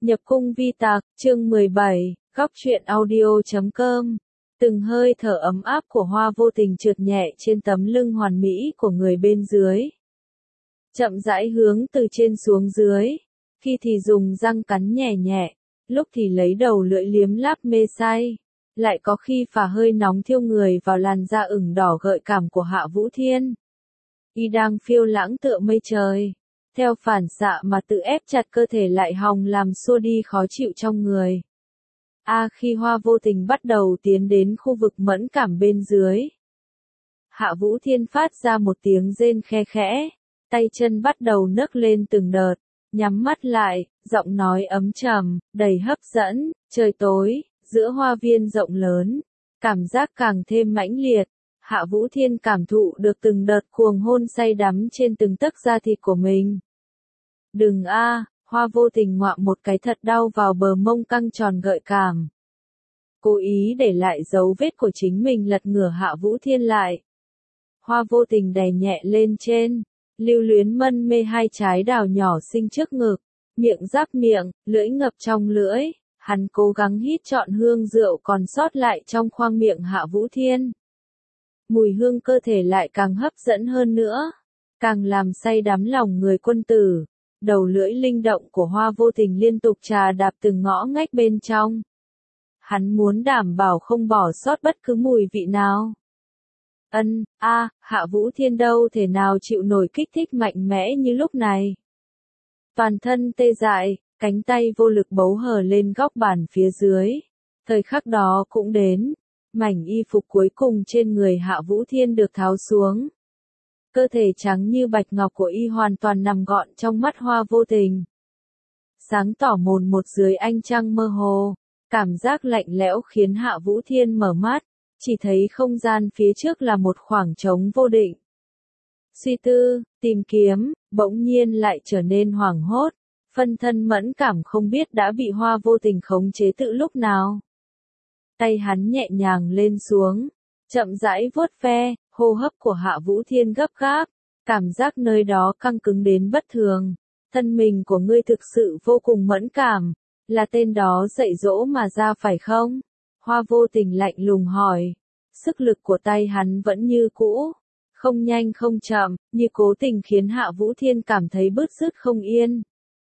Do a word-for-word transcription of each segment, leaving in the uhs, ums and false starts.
Nhập cung vi tạc, chương mười bảy, góc truyện audio chấm com. Từng hơi thở ấm áp của Hoa vô tình trượt nhẹ trên tấm lưng hoàn mỹ của người bên dưới. Chậm rãi hướng từ trên xuống dưới, khi thì dùng răng cắn nhẹ nhẹ, lúc thì lấy đầu lưỡi liếm láp mê say, lại có khi phả hơi nóng thiêu người vào làn da ửng đỏ gợi cảm của Hạ Vũ Thiên. Y đang phiêu lãng tựa mây trời, theo phản xạ mà tự ép chặt cơ thể lại hòng làm xua đi khó chịu trong người. A à, khi Hoa vô tình bắt đầu tiến đến khu vực mẫn cảm bên dưới, Hạ Vũ Thiên phát ra một tiếng rên khe khẽ, tay chân bắt đầu nấc lên từng đợt, nhắm mắt lại, giọng nói ấm trầm, đầy hấp dẫn, trời tối, giữa hoa viên rộng lớn, cảm giác càng thêm mãnh liệt. Hạ Vũ Thiên cảm thụ được từng đợt cuồng hôn say đắm trên từng tấc da thịt của mình. Đừng a, à, Hoa vô tình ngoạm một cái thật đau vào bờ mông căng tròn gợi cảm. Cố ý để lại dấu vết của chính mình lật ngửa Hạ Vũ Thiên lại. Hoa vô tình đè nhẹ lên trên, lưu luyến mân mê hai trái đào nhỏ xinh trước ngực, miệng giáp miệng, lưỡi ngập trong lưỡi, hắn cố gắng hít trọn hương rượu còn sót lại trong khoang miệng Hạ Vũ Thiên. Mùi hương cơ thể lại càng hấp dẫn hơn nữa, càng làm say đắm lòng người quân tử. Đầu lưỡi linh động của Hoa vô tình liên tục trà đạp từng ngõ ngách bên trong. Hắn muốn đảm bảo không bỏ sót bất cứ mùi vị nào. Ân, a, à, Hạ Vũ Thiên đâu thể nào chịu nổi kích thích mạnh mẽ như lúc này. Toàn thân tê dại, cánh tay vô lực bấu hở lên góc bàn phía dưới. Thời khắc đó cũng đến, mảnh y phục cuối cùng trên người Hạ Vũ Thiên được tháo xuống. Cơ thể trắng như bạch ngọc của y hoàn toàn nằm gọn trong mắt Hoa vô tình. Sáng tỏ mồn một dưới ánh trăng mơ hồ, cảm giác lạnh lẽo khiến Hạ Vũ Thiên mở mắt, chỉ thấy không gian phía trước là một khoảng trống vô định. Suy tư, tìm kiếm, bỗng nhiên lại trở nên hoảng hốt, phân thân mẫn cảm không biết đã bị Hoa vô tình khống chế từ lúc nào. Tay hắn nhẹ nhàng lên xuống, chậm rãi vuốt ve, hô hấp của Hạ Vũ Thiên gấp gáp, cảm giác nơi đó căng cứng đến bất thường. Thân mình của ngươi thực sự vô cùng mẫn cảm, là tên đó dạy dỗ mà ra phải không? Hoa vô tình lạnh lùng hỏi. Sức lực của tay hắn vẫn như cũ, không nhanh không chậm, như cố tình khiến Hạ Vũ Thiên cảm thấy bứt rứt không yên.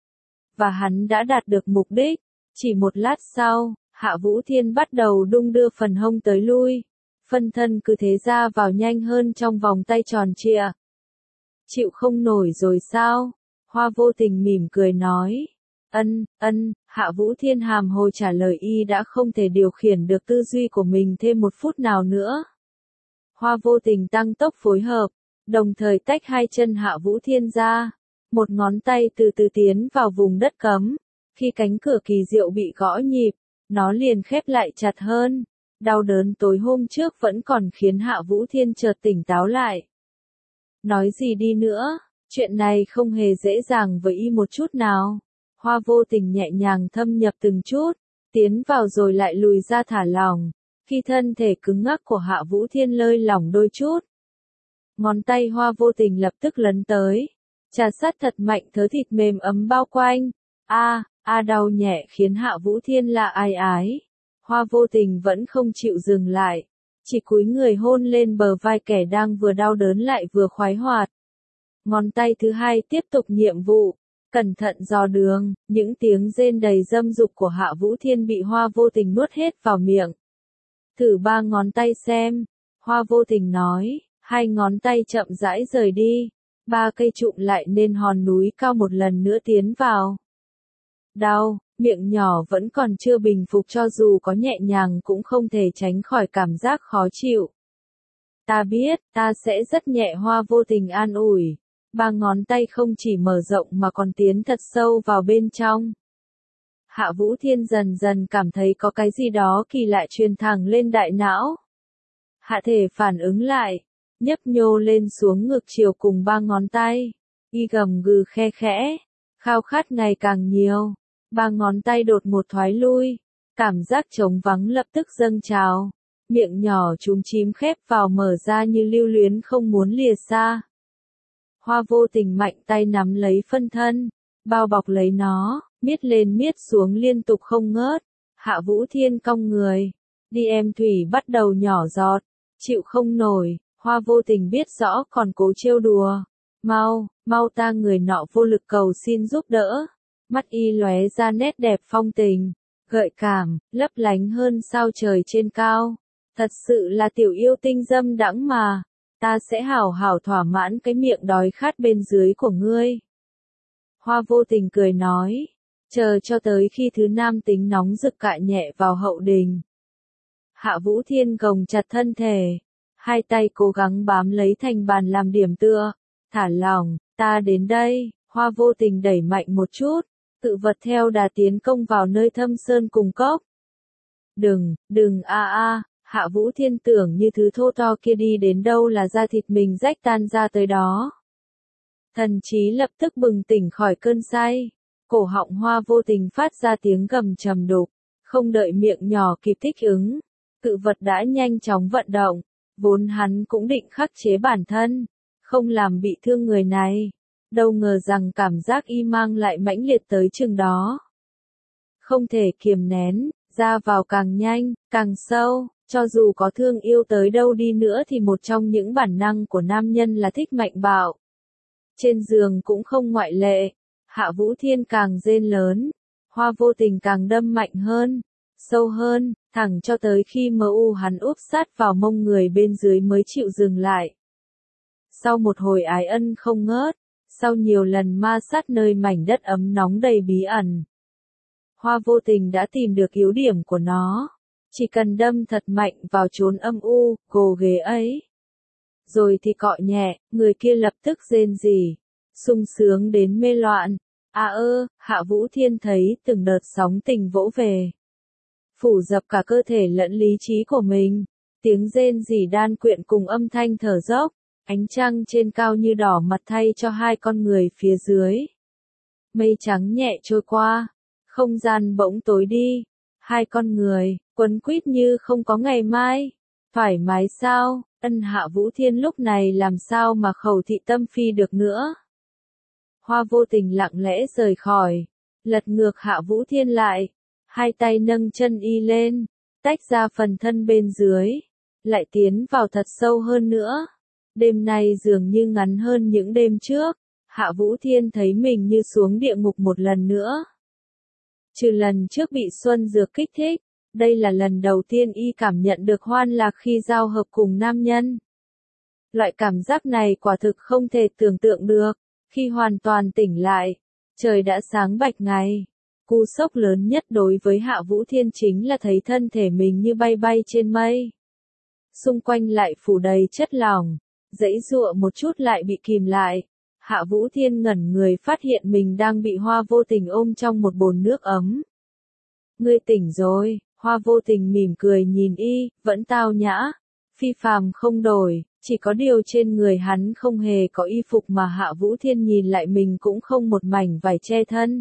Và hắn đã đạt được mục đích. Chỉ một lát sau, Hạ Vũ Thiên bắt đầu đung đưa phần hông tới lui. Phân thân cứ thế ra vào nhanh hơn trong vòng tay tròn trịa. Chịu không nổi rồi sao? Hoa vô tình mỉm cười nói. Ân, ân, Hạ Vũ Thiên hàm hồ trả lời y đã không thể điều khiển được tư duy của mình thêm một phút nào nữa. Hoa vô tình tăng tốc phối hợp, đồng thời tách hai chân Hạ Vũ Thiên ra. Một ngón tay từ từ tiến vào vùng đất cấm. Khi cánh cửa kỳ diệu bị gõ nhịp, nó liền khép lại chặt hơn. Đau đớn tối hôm trước vẫn còn khiến Hạ Vũ Thiên chợt tỉnh táo lại. Nói gì đi nữa, chuyện này không hề dễ dàng với y một chút nào. Hoa vô tình nhẹ nhàng thâm nhập từng chút, tiến vào rồi lại lùi ra thả lỏng. Khi thân thể cứng ngắc của Hạ Vũ Thiên lơi lỏng đôi chút, ngón tay Hoa vô tình lập tức lấn tới, trà sát thật mạnh thớ thịt mềm ấm bao quanh. A, a đau nhẹ khiến Hạ Vũ Thiên lạ ai ái. Hoa vô tình vẫn không chịu dừng lại, chỉ cúi người hôn lên bờ vai kẻ đang vừa đau đớn lại vừa khoái hoạt. Ngón tay thứ hai tiếp tục nhiệm vụ, cẩn thận dò đường, những tiếng rên đầy dâm dục của Hạ Vũ Thiên bị Hoa vô tình nuốt hết vào miệng. Thử ba ngón tay xem, Hoa vô tình nói, hai ngón tay chậm rãi rời đi, ba cây trụm lại nên hòn núi cao một lần nữa tiến vào. Đau. Miệng nhỏ vẫn còn chưa bình phục cho dù có nhẹ nhàng cũng không thể tránh khỏi cảm giác khó chịu. Ta biết, ta sẽ rất nhẹ. Hoa vô tình an ủi. Ba ngón tay không chỉ mở rộng mà còn tiến thật sâu vào bên trong. Hạ Vũ Thiên dần dần cảm thấy có cái gì đó kỳ lạ truyền thẳng lên đại não. Hạ thể phản ứng lại, nhấp nhô lên xuống ngực chiều cùng ba ngón tay. Y gầm gừ khe khẽ, khao khát ngày càng nhiều. Ba ngón tay đột một thoái lui, cảm giác trống vắng lập tức dâng trào, miệng nhỏ chúm chím khép vào mở ra như lưu luyến không muốn lìa xa. Hoa vô tình mạnh tay nắm lấy phân thân, bao bọc lấy nó, miết lên miết xuống liên tục không ngớt. Hạ Vũ Thiên cong người, đi em thủy bắt đầu nhỏ giọt, chịu không nổi, Hoa Vô Tình biết rõ còn cố trêu đùa. Mau, mau ta người nọ vô lực cầu xin giúp đỡ. Mắt y lóe ra nét đẹp phong tình, gợi cảm, lấp lánh hơn sao trời trên cao. Thật sự là tiểu yêu tinh dâm đãng mà, ta sẽ hảo hảo thỏa mãn cái miệng đói khát bên dưới của ngươi. Hoa Vô Tình cười nói, chờ cho tới khi thứ nam tính nóng rực cạ nhẹ vào hậu đình. Hạ Vũ Thiên gồng chặt thân thể, hai tay cố gắng bám lấy thành bàn làm điểm tựa, thả lỏng, ta đến đây. Hoa Vô Tình đẩy mạnh một chút, tự vật theo đà tiến công vào nơi thâm sơn cùng cốc. Đừng, đừng a a, Hạ Vũ Thiên tưởng như thứ thô to kia đi đến đâu là da thịt mình rách tan ra tới đó. Thần trí lập tức bừng tỉnh khỏi cơn say, cổ họng Hoa Vô Tình phát ra tiếng gầm trầm đục, không đợi miệng nhỏ kịp thích ứng, tự vật đã nhanh chóng vận động, vốn hắn cũng định khắc chế bản thân, không làm bị thương người này, đâu ngờ rằng cảm giác y mang lại mãnh liệt tới chừng đó. Không thể kiềm nén, ra vào càng nhanh, càng sâu, cho dù có thương yêu tới đâu đi nữa thì một trong những bản năng của nam nhân là thích mạnh bạo. Trên giường cũng không ngoại lệ, Hạ Vũ Thiên càng rên lớn, Hoa Vô Tình càng đâm mạnh hơn, sâu hơn, thẳng cho tới khi mơ u hắn úp sát vào mông người bên dưới mới chịu dừng lại. Sau một hồi ái ân không ngớt, sau nhiều lần ma sát nơi mảnh đất ấm nóng đầy bí ẩn, Hoa Vô Tình đã tìm được yếu điểm của nó, chỉ cần đâm thật mạnh vào chốn âm u, gồ ghề ấy. Rồi thì cọ nhẹ, người kia lập tức rên rỉ, sung sướng đến mê loạn. À ơ, Hạ Vũ Thiên thấy từng đợt sóng tình vỗ về, phủ dập cả cơ thể lẫn lý trí của mình, tiếng rên rỉ đan quyện cùng âm thanh thở dốc, ánh trăng trên cao như đỏ mặt thay cho hai con người phía dưới. Mây trắng nhẹ trôi qua, không gian bỗng tối đi, hai con người, quấn quýt như không có ngày mai. Thoải mái sao, ân Hạ Vũ Thiên lúc này làm sao mà khẩu thị tâm phi được nữa. Hoa Vô Tình lặng lẽ rời khỏi, lật ngược Hạ Vũ Thiên lại, hai tay nâng chân y lên, tách ra phần thân bên dưới, lại tiến vào thật sâu hơn nữa. Đêm nay dường như ngắn hơn những đêm trước, Hạ Vũ Thiên thấy mình như xuống địa ngục một lần nữa. Trừ lần trước bị xuân dược kích thích, đây là lần đầu tiên y cảm nhận được hoan lạc khi giao hợp cùng nam nhân. Loại cảm giác này quả thực không thể tưởng tượng được. Khi hoàn toàn tỉnh lại, trời đã sáng bạch ngày. Cú sốc lớn nhất đối với Hạ Vũ Thiên chính là thấy thân thể mình như bay bay trên mây. Xung quanh lại phủ đầy chất lỏng, giãy giụa một chút lại bị kìm lại. Hạ Vũ Thiên ngẩn người phát hiện mình đang bị Hoa Vô Tình ôm trong một bồn nước ấm. Ngươi tỉnh rồi, Hoa Vô Tình mỉm cười nhìn y, vẫn tao nhã, phi phàm không đổi, chỉ có điều trên người hắn không hề có y phục mà Hạ Vũ Thiên nhìn lại mình cũng không một mảnh vải che thân.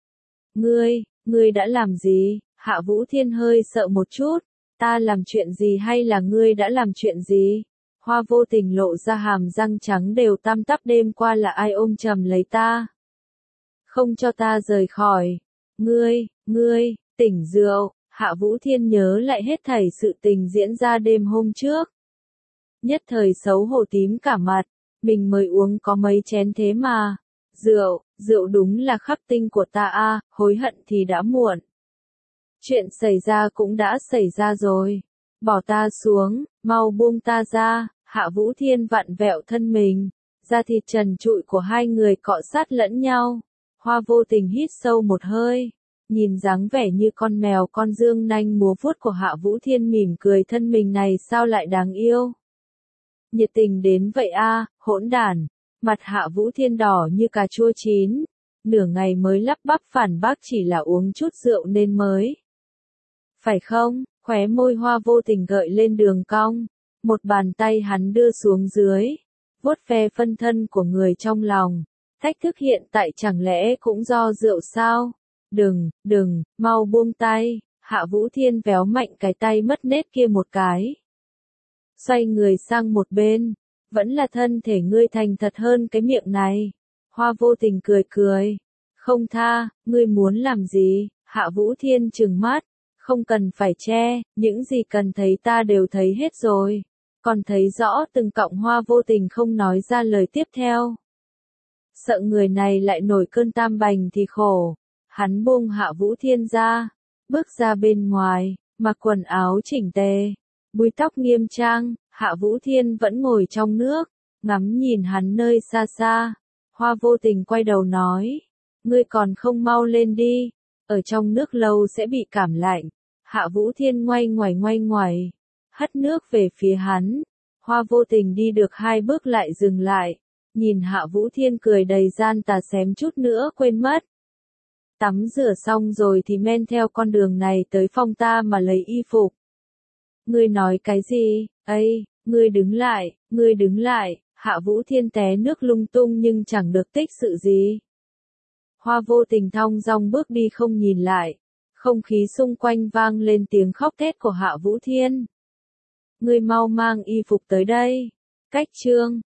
Ngươi, ngươi đã làm gì? Hạ Vũ Thiên hơi sợ một chút, ta làm chuyện gì hay là ngươi đã làm chuyện gì? Hoa Vô Tình lộ ra hàm răng trắng đều tăm tắp, đêm qua là ai ôm chầm lấy ta? Không cho ta rời khỏi. Ngươi, ngươi, tỉnh rượu. Hạ Vũ Thiên nhớ lại hết thảy sự tình diễn ra đêm hôm trước. Nhất thời xấu hổ tím cả mặt, mình mới uống có mấy chén thế mà. Rượu, rượu đúng là khắc tinh của ta a, hối hận thì đã muộn. Chuyện xảy ra cũng đã xảy ra rồi. Bỏ ta xuống, mau buông ta ra. Hạ Vũ Thiên vặn vẹo thân mình, da thịt trần trụi của hai người cọ sát lẫn nhau. Hoa Vô Tình hít sâu một hơi, nhìn dáng vẻ như con mèo con dương nanh múa vuốt của Hạ Vũ Thiên mỉm cười, thân mình này sao lại đáng yêu. Nhiệt tình đến vậy a, hỗn đản. Mặt Hạ Vũ Thiên đỏ như cà chua chín, nửa ngày mới lắp bắp phản bác chỉ là uống chút rượu nên mới. Phải không? Khóe môi Hoa Vô Tình gợi lên đường cong, một bàn tay hắn đưa xuống dưới, vuốt ve phân thân của người trong lòng. Thách thức hiện tại chẳng lẽ cũng do rượu sao? Đừng, đừng, mau buông tay. Hạ Vũ Thiên véo mạnh cái tay mất nết kia một cái. Xoay người sang một bên, vẫn là thân thể ngươi thành thật hơn cái miệng này. Hoa Vô Tình cười cười. Không tha, ngươi muốn làm gì? Hạ Vũ Thiên trừng mắt, không cần phải che, những gì cần thấy ta đều thấy hết rồi. Còn thấy rõ từng cọng hoa vô tình không nói ra lời tiếp theo. Sợ người này lại nổi cơn tam bành thì khổ. Hắn buông Hạ Vũ Thiên ra, bước ra bên ngoài, mặc quần áo chỉnh tề, búi tóc nghiêm trang. Hạ Vũ Thiên vẫn ngồi trong nước, ngắm nhìn hắn nơi xa xa. Hoa vô tình quay đầu nói, ngươi còn không mau lên đi, ở trong nước lâu sẽ bị cảm lạnh. Hạ Vũ Thiên ngoay ngoài ngoay ngoài, hất nước về phía hắn. Hoa vô tình đi được hai bước lại dừng lại, nhìn Hạ Vũ Thiên cười đầy gian tà xém chút nữa quên mất. Tắm rửa xong rồi thì men theo con đường này tới phòng ta mà lấy y phục. Ngươi nói cái gì? Ây, ngươi đứng lại, ngươi đứng lại. Hạ Vũ Thiên té nước lung tung nhưng chẳng được tích sự gì. Hoa vô tình thong dong bước đi không nhìn lại. Không khí xung quanh vang lên tiếng khóc thét của Hạ Vũ Thiên. Ngươi mau mang y phục tới đây. Cách chương